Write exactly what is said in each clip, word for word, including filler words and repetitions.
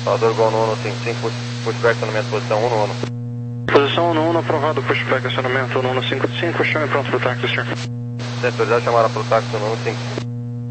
Salvador Gol no um cinco cinco, pushback acionamento, posição um no um. Posição um no um, aprovado, pushback acionamento um no cinco cinco, chame pronto para o táxi, senhor. Centro, já chamaram para o táxi no um cinco cinco.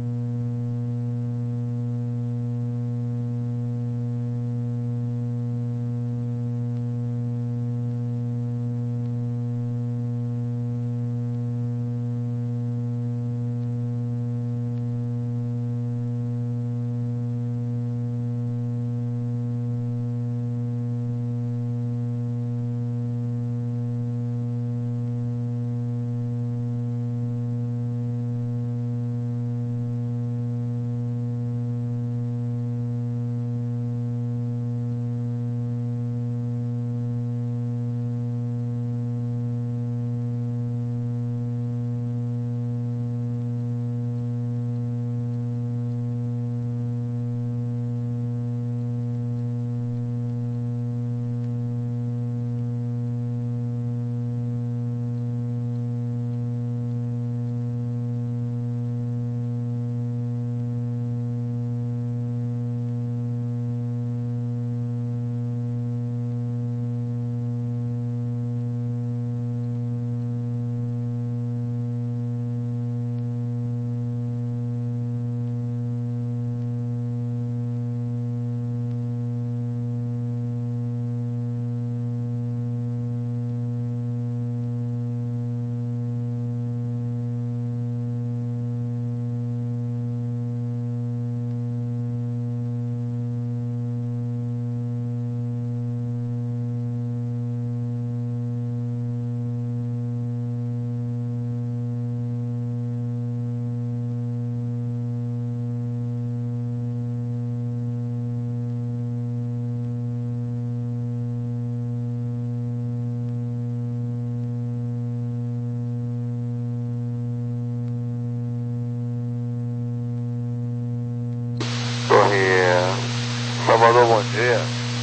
Torre Salvador, bom dia.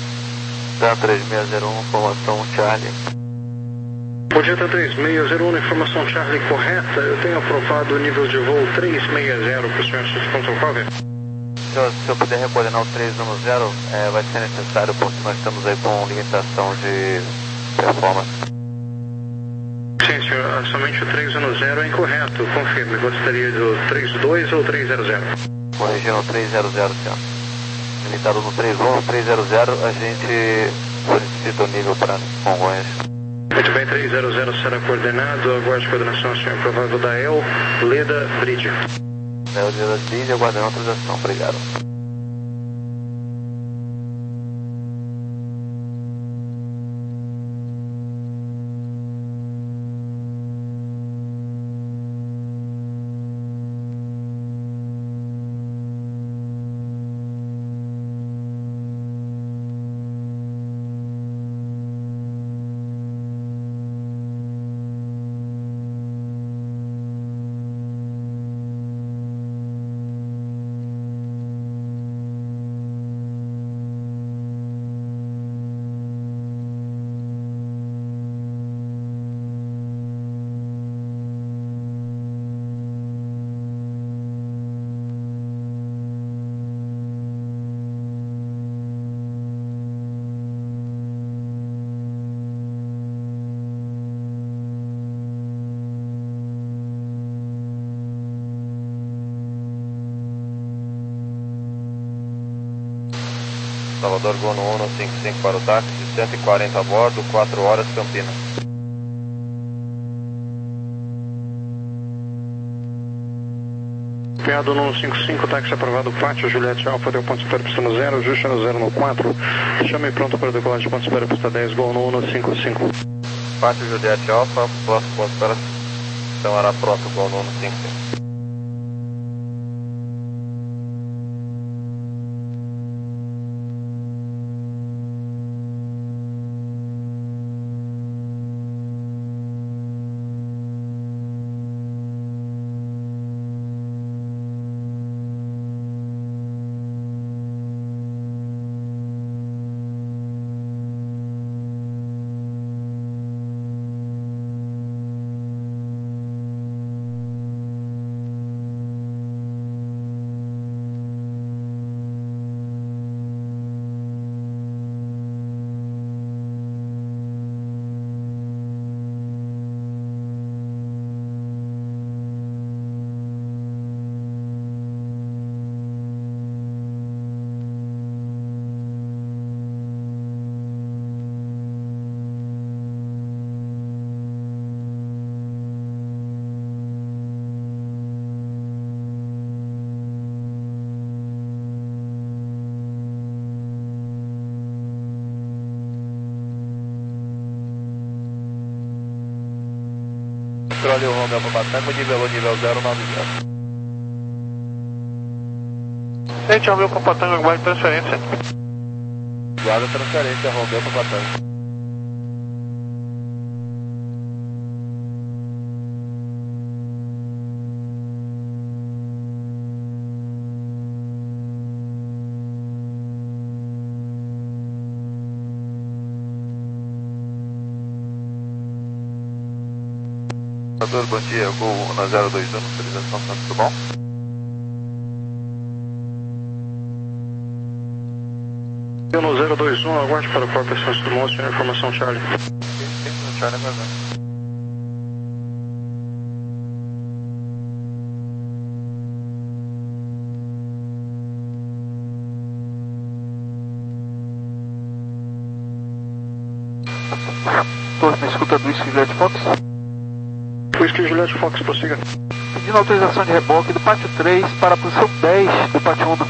Da três seis zero um, informação Charlie. Bom dia, da três seis zero um, informação Charlie correta. Eu tenho aprovado o nível de voo três seis zero para o senhor Control Cover. Senhor, se eu puder recoordenar o três um zero, é, vai ser necessário porque nós estamos aí com limitação de performance. Sim, senhor, somente o três um zero é incorreto. Confirme, gostaria do três dois ou três zero zero? Corrigindo o três zero zero, senhor. Limitado no três um, no três zero zero, a gente solicita o nível para Congonhas. Muito bem, três zero zero será coordenado. Aguarde coordenação, senhor. Provável da El Leda Bridge. El Leda Bridge, aguardando autorização. Obrigado. Salvador Gol no um cinco cinco para o táxi, cento e quarenta a bordo, quatro horas, Campinas. Piado no um cinco cinco, táxi aprovado, Pátio Juliette Alfa, deu ponto espera pista no zero, ajuste no zero no quatro, chame pronto para decolagem, ponto espera pista dez, Gol no um cinco cinco. Pátio Juliette Alfa, próximo ponto espera, então era próximo Gol no um cinco cinco. controle o Romeo para Tango, nivelou nível zero nove zero. Gente, Romeo para Tango, aguarde transferência. Guarda transferência, Romeo para Tango. Bom dia, Gol na zero dois um, autorização, tudo bom? Eu no zero dois um, aguarde para o Corpo Santos Dumont, senhor, informação Charlie. Charlie, aguardando. Torre na escuta do Whisky Juliette Fox. Whisky Juliette Fox, prossiga. Pedindo autorização de reboque do pátio três para a posição dez do pátio um.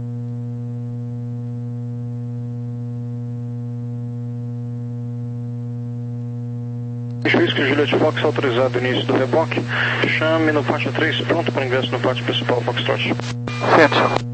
Whisky Juliette Fox, autorizado o início do reboque. Chame no pátio três, pronto para ingresso no pátio principal Foxtrot. Certo.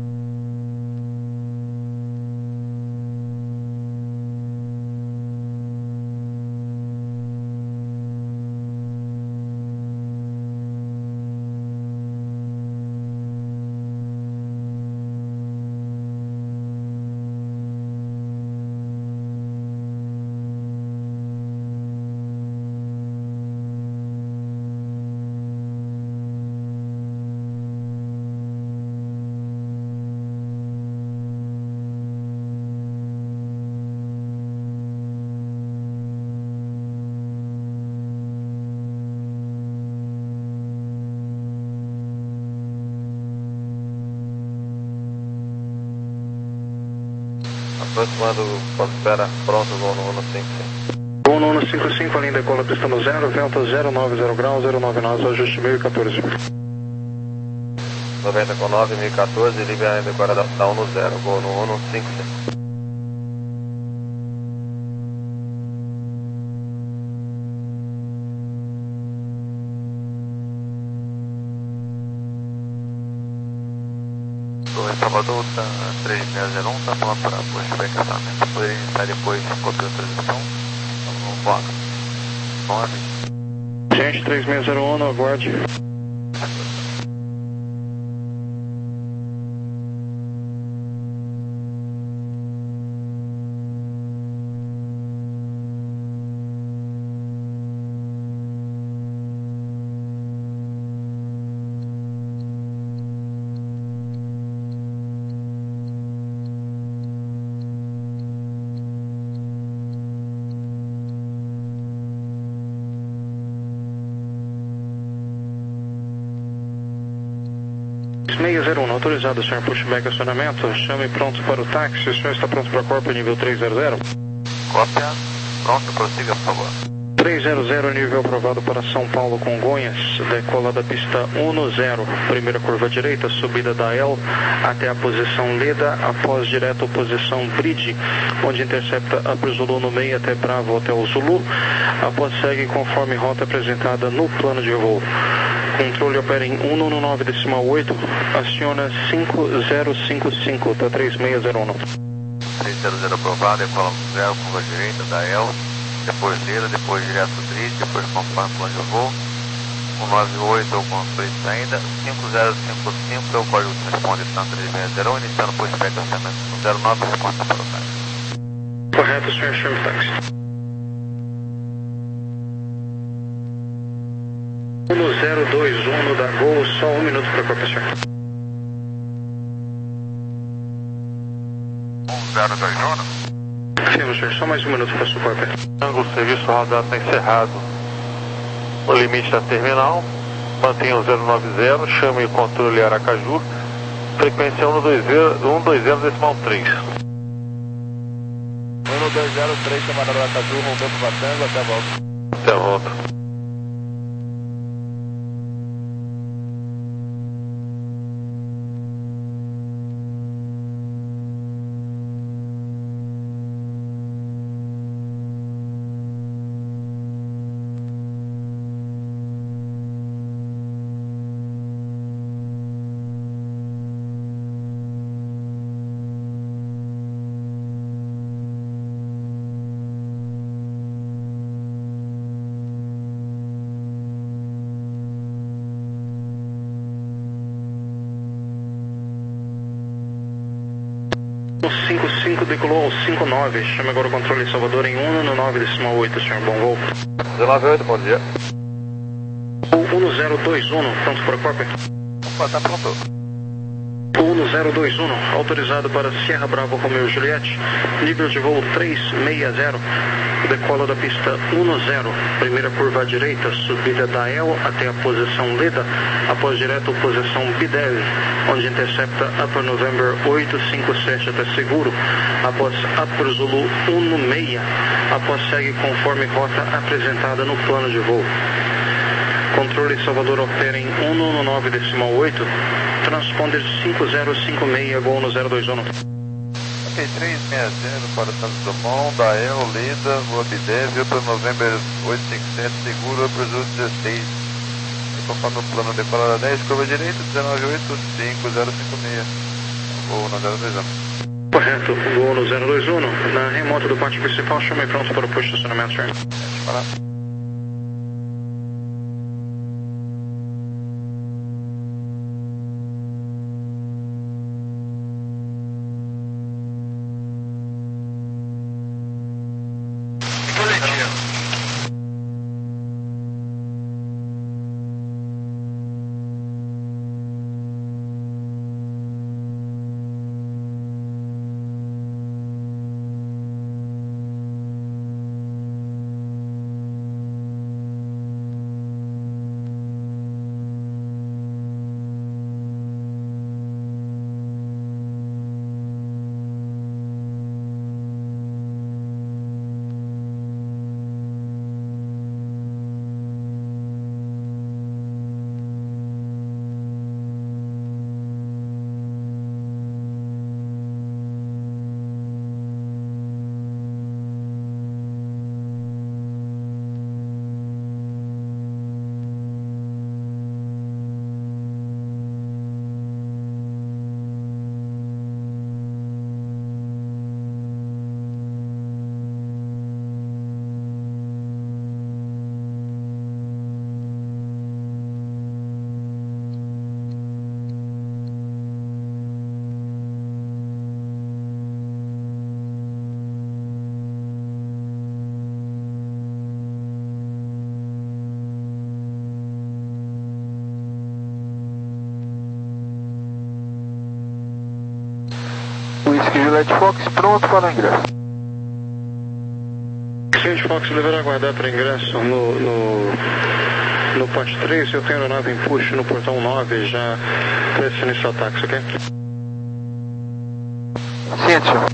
Aproximando, espera, pronto, voo no Uno cinco cinco. Voo no Uno cinco cinco, a linha decola pistando zero, vento zero nove zero graus, zero nove nove, ajuste mil e quatorze. noventa com nove, mil e quatorze, libera a decora da, da Uno zero, voo no Uno cinco cinco. Torre Salvador, tá, três seis zero um, tá falando para pushback acionamento, poderia iniciar depois cópia de autorização, no bloco nove. Gente, três seis zero um, aguarde. seis zero um, autorizado, senhor, pushback acionamento. Chame pronto para o táxi. O senhor está pronto para a Corpo nível três zero zero? Cópia, pronto, prossiga, por favor. três zero zero, nível aprovado para São Paulo, Congonhas. Decola da pista um zero, primeira curva direita, subida da L até a posição Leda, após direto posição Bridge, onde intercepta Upper Zulu no meio até Bravo Hotel Zulu. Após segue conforme rota apresentada no plano de voo. Controle opera em um nove nove decimal oito, aciona cinco zero cinco cinco, tá três seis zero um. três zero zero aprovado, decola zero, curva direita da L, depois Leda, depois direto Bridge, depois conforme plano de voo. um nove oito é o controle de saída, cinco zero cinco cinco é o código que responde para três seis zero um, iniciando pushback acionamento no zero nove, resposta para o táxi. Correto, senhor, chame táxi. um zero dois um no da Gol, só um minuto para a corporação. um zero dois um? Afirmo, senhor, só mais um minuto para a sua corpo. O serviço radar está encerrado. O limite da terminal, mantenha o zero nove zero, chame o controle Aracaju, frequência um dois zero decimal três. um dois zero três, chamada Aracaju, Romeu para Tango, até a volta. Até a volta. cinco cinco decolou ao cinco nove. Chame agora o controle em Salvador em um no nove decimal oito, senhor. Bom voo. dezenove oito, bom dia. um zero dois um, pronto para cópia. Opa, tá pronto. um zero dois um, autorizado para Sierra Bravo Romeo Juliette, nível de voo trezentos e sessenta, decola da pista um zero, primeira curva à direita, subida da E L até a posição Leda, após direto posição B dez, onde intercepta Upper November oito cinco sete até seguro, após Upper Zulu um seis, após segue conforme rota apresentada no plano de voo. Controle Salvador opera em um no nove decimal oito, transponder cinco zero cinco seis, Gol no zero dois um. Ok, trezentos e sessenta para Santos Dumont, da E L, Leda, Rua B dez, Upper November oito cinco sete, seguro, Upper Zulu dezesseis. Conforme o plano decolada dez, curva direita, dezenove oito cinco zero cinco seis. Gol no zero dois um. Correto, Gol no zero dois um. Na remota do pátio principal, chame pronto para o push estacionamento, senhor. Parar. Whisky Juliette Fox, pronto para o ingresso. Juliette Fox, deverá aguardar para ingresso no, no, no pátio três. Eu tenho aeronave em push no portão nove, já pressione seu táxi, ok? Ciente, senhor.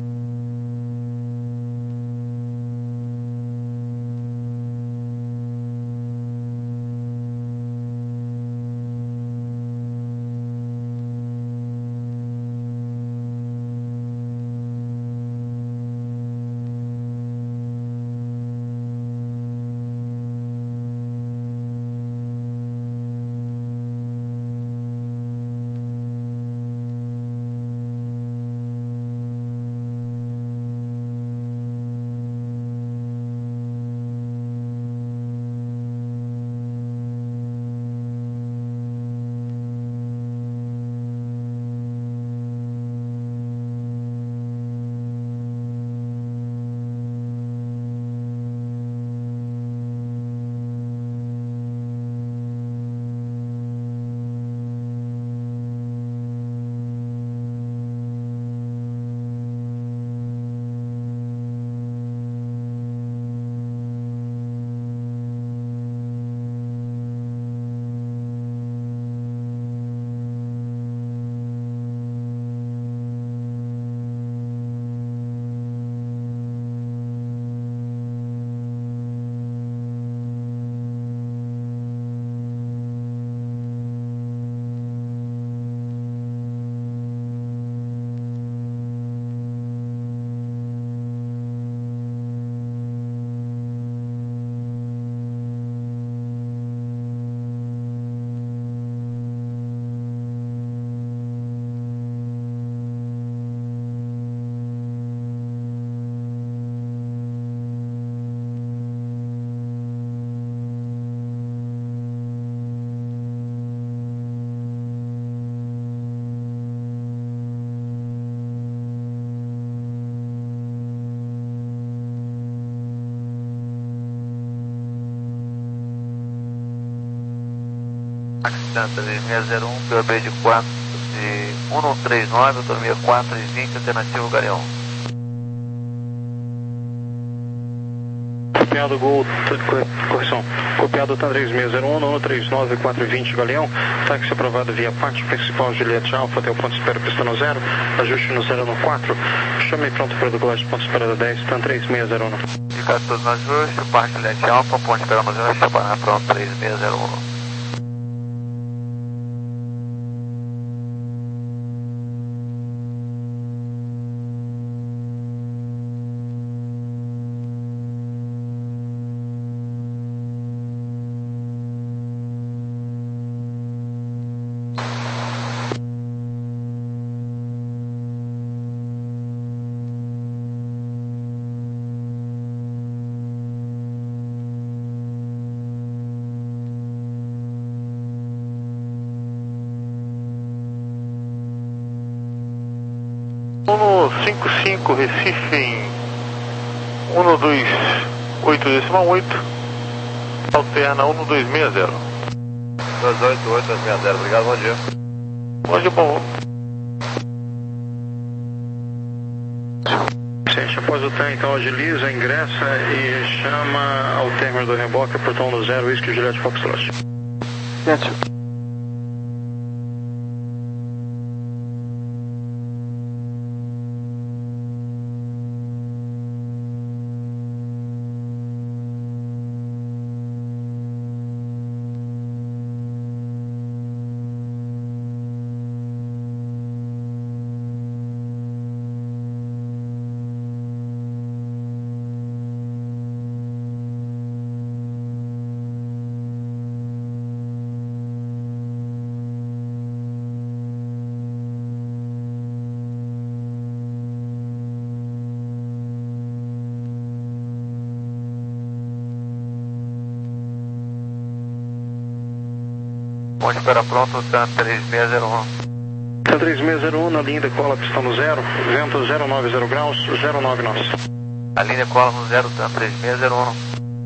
Paquistão três seis zero um, P O B de quatro de um um três nove, autonomia quatro e vinte, alternativo Galeão. Copiado Gol, correção, copiado T A três seis zero um, um três nove, quatro e vinte Galeão, táxi aprovado via parte principal Juliette Alfa até o ponto de espera pista no zero, ajuste no zero no quatro, chame pronto para decolagem ponto de espera dez, T A três seis zero um. Fica todos no ajuste, parte Juliette Alfa, ponto de espera no zero, chama pronto três seis zero um. um cinco cinco Recife em um dois oito decimal oito, alterna um dois seis zero. dois oito oito seis zero, obrigado, bom dia. Bom dia, bom. Gente, após o T A, então agiliza, ingressa e chama ao término do reboque, portão no zero, Whisky Juliette Foxtrot. Gente. Ponto de espera pronto, T A três seis zero um. T A três seis zero um na linha decola, pista no zero, vento zero nove zero graus, zero nove nós. A linha cola no zero, T A três seis zero um.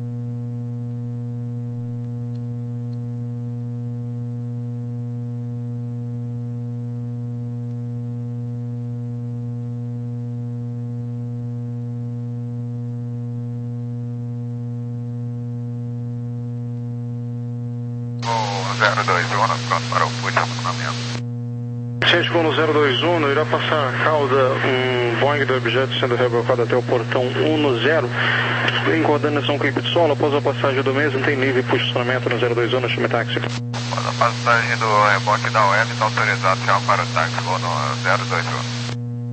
zero dois um, pronto para o último acionamento. Gente, com o zero dois um, irá passar a cauda um Boeing do objeto sendo rebocado até o portão um no zero, em coordenação com o equipe de solo. Após a passagem do mesmo, tem livre posicionamento no zero dois um, no chame táxi. Após a passagem do reboque da U E M, está autorizado já para o táxi voo no zero dois um.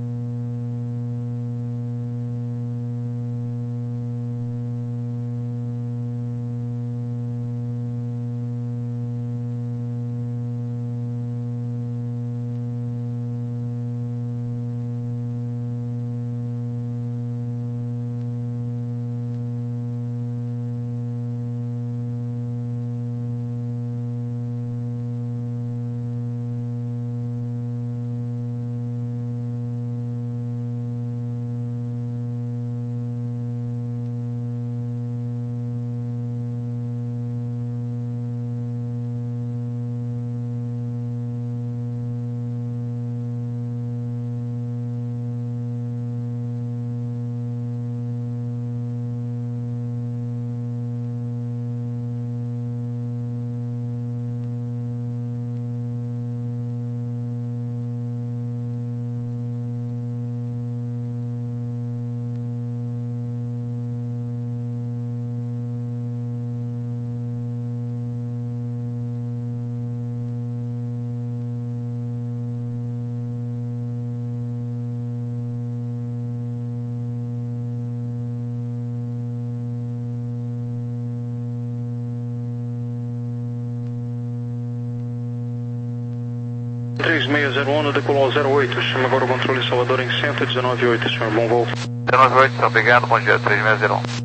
três seis zero um, decolou zero oito, chama agora o controle Salvador em cento e dezenove ponto oito, senhor, bom voo. zero nove oito, obrigado, bom dia, três seis zero um.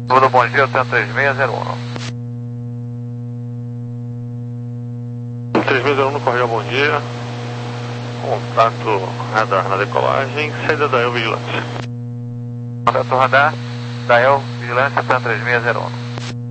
Tudo bom dia, cento e três seis zero um. três seis zero um no Correio, bom dia. Contato radar na decolagem, saída da El Vigilância. Contato radar da El Vigilância cento e três seis zero um.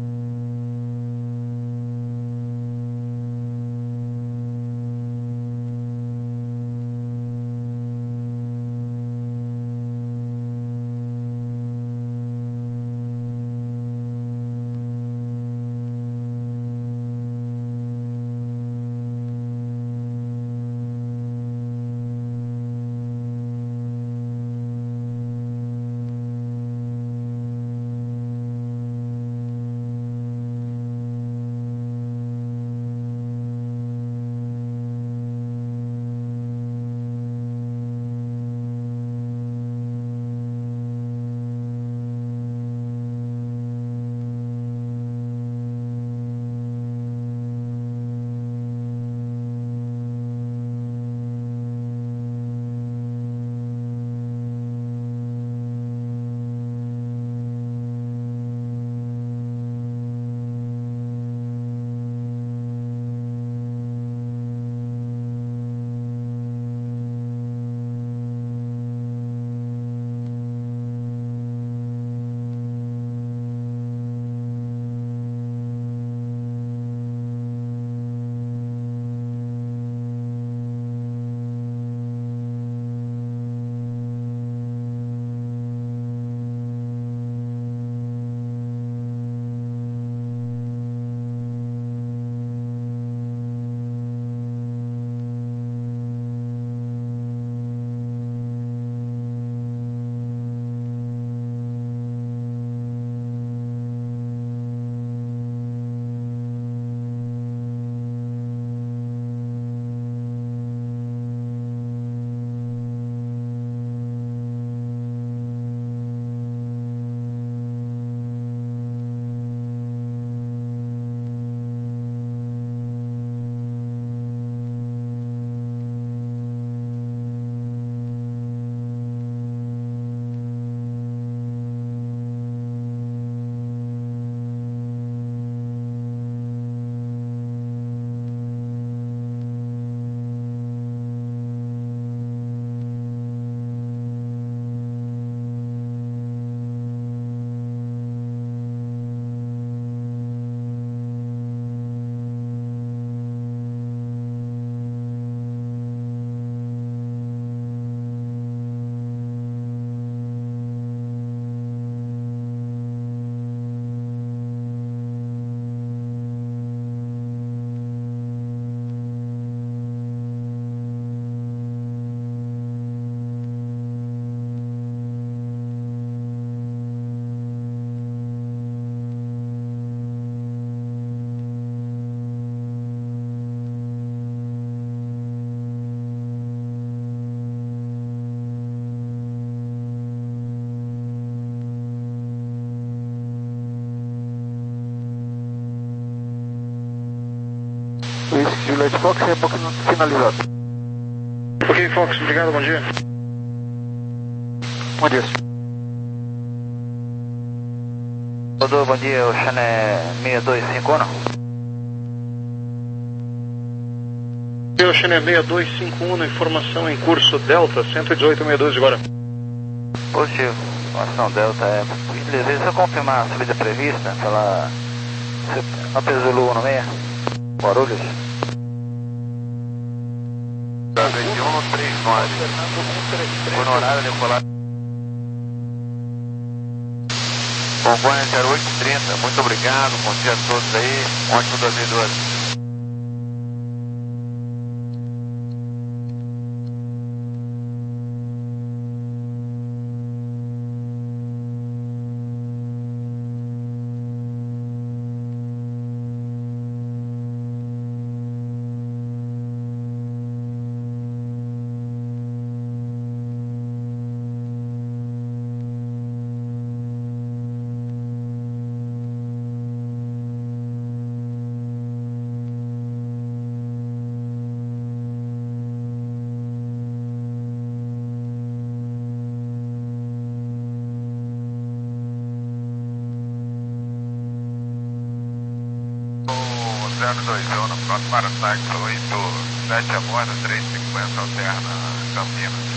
Whisky Juliette Fox, reboque finalizado. Ok, Fox, obrigado, bom dia. Bom dia. Rodô, bom dia, o Channel seis dois cinco um. Eu, Channel seis dois cinco um, informação em curso Delta, cento e dezoito sessenta e dois agora. Positivo, informação Delta é. Beleza, só confirmar a subida prevista pela Hotel Zulu um seis, Guarulhos. Da vinte e um no três nove. Foi no horário de colar. Congonha zero oito trinta, muito obrigado, bom dia a todos aí, ótimo dois mil e doze. zero dois um, pronto para táxi oito sete a bordo, três cinquenta alterna Campinas.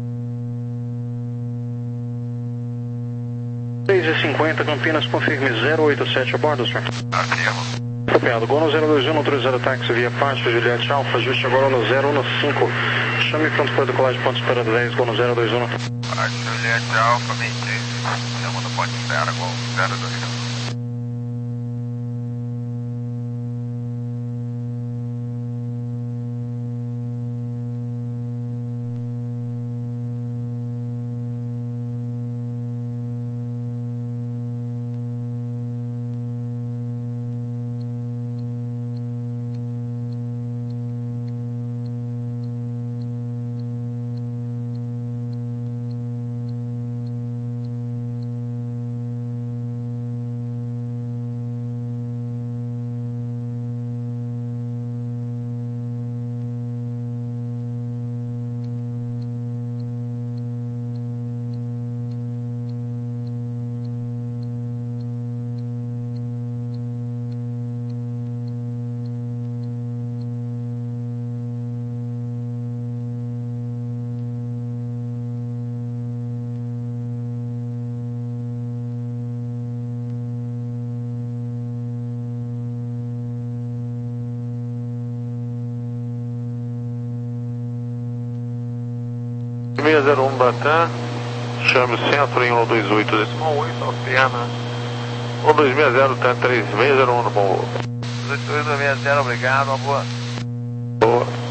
três e cinquenta Campinas, confirme zero oito sete a bordo, senhor. Afirmo. Copiado, Gol no zero dois um, no três zero táxi via Pátio, Juliette Alfa, ajuste agora no zero um cinco. Chame pronto para decolagem, ponto espera dez, Gol no zero dois um. Pátio, Juliette Alfa, vinte e seis, chama no ponto espera, Gol zero dois um. seis zero um Latam, chame o centro em um dois oito, decimal oito, alterna um dois seis zero, T três seis zero um no bom voo. dois dois seis zero, obrigado, uma boa. Boa.